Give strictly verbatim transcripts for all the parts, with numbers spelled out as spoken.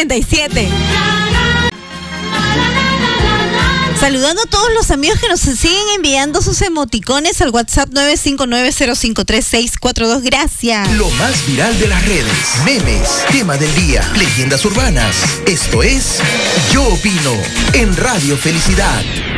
treinta y siete. Saludando a todos los amigos que nos siguen enviando sus emoticones al WhatsApp nueve cinco nueve cero cinco tres seis cuatro dos. Gracias. Lo más viral de las redes, memes, tema del día, leyendas urbanas. Esto es Yo Opino en Radio Felicidad.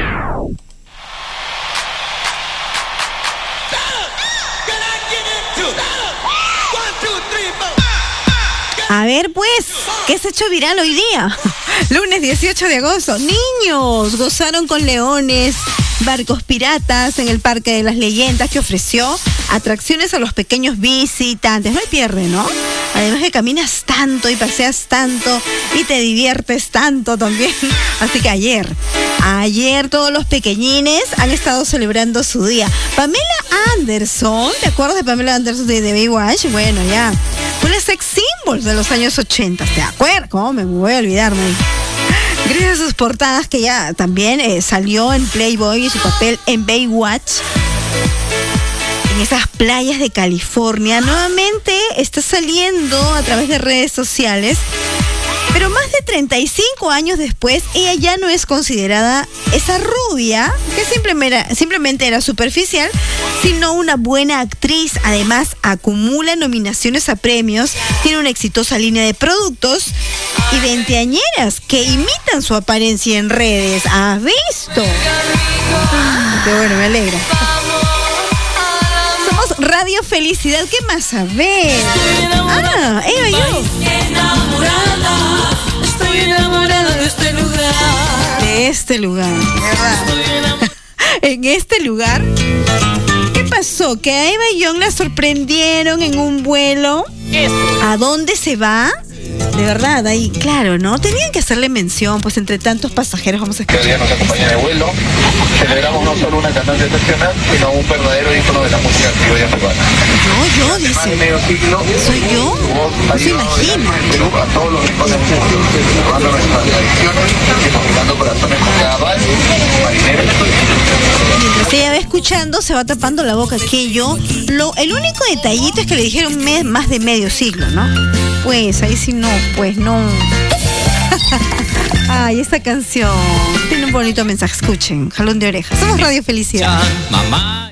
A ver, pues, ¿qué se ha hecho viral hoy día? Lunes dieciocho de agosto. Niños gozaron con leones, barcos piratas en el Parque de las Leyendas, que ofreció atracciones a los pequeños visitantes. No hay pierde, ¿no? Además que caminas tanto y paseas tanto y te diviertes tanto también. Así que ayer, ayer todos los pequeñines han estado celebrando su día. Pamela Anderson, ¿te acuerdas de Pamela Anderson de, de Baywatch? Bueno, ya. Una sex symbol de los años ochenta, ¿te acuerdas? ¿Cómo me voy a olvidarme? Gracias a sus portadas, que ya también eh, salió en Playboy y su papel en Baywatch, en esas playas de California, nuevamente está saliendo a través de redes sociales. Pero más de treinta y cinco años después, ella ya no es considerada esa rubia que simplemente era, simplemente era superficial, sino una buena actriz. Además, acumula nominaciones a premios, tiene una exitosa línea de productos y veinteañeras que imitan su apariencia en redes. ¿Has visto? Ah, qué bueno, me alegra. Somos Radio Felicidad. ¿Qué más sabes? Ah, Eva y yo. Estoy enamorada de este lugar. De este lugar, ¿verdad? En este lugar, ¿qué pasó? Que a Eva y John la sorprendieron en un vuelo. ¿A dónde se va? De verdad, ahí, claro, ¿no? Tenían que hacerle mención, pues entre tantos pasajeros. Vamos a escuchar. Que día nos acompaña de vuelo. Celebramos no solo una cantante excepcional, sino un verdadero ícono de la música criolla peruana. Yo, yo, dice. Medio siglo, ¿Soy yo? No se imagina. Perú a todos los rincones del mundo, llevando nuestras tradiciones y movilizando corazones con cada vals, marinero. Mientras ella va escuchando, se va tapando la boca. Que yo, lo, el único detallito es que le dijeron me, más de medio siglo, ¿no? Pues ahí sí no, pues no. Ay, esta canción tiene un bonito mensaje. Escuchen, jalón de orejas. Somos Radio Felicidad. Mamá.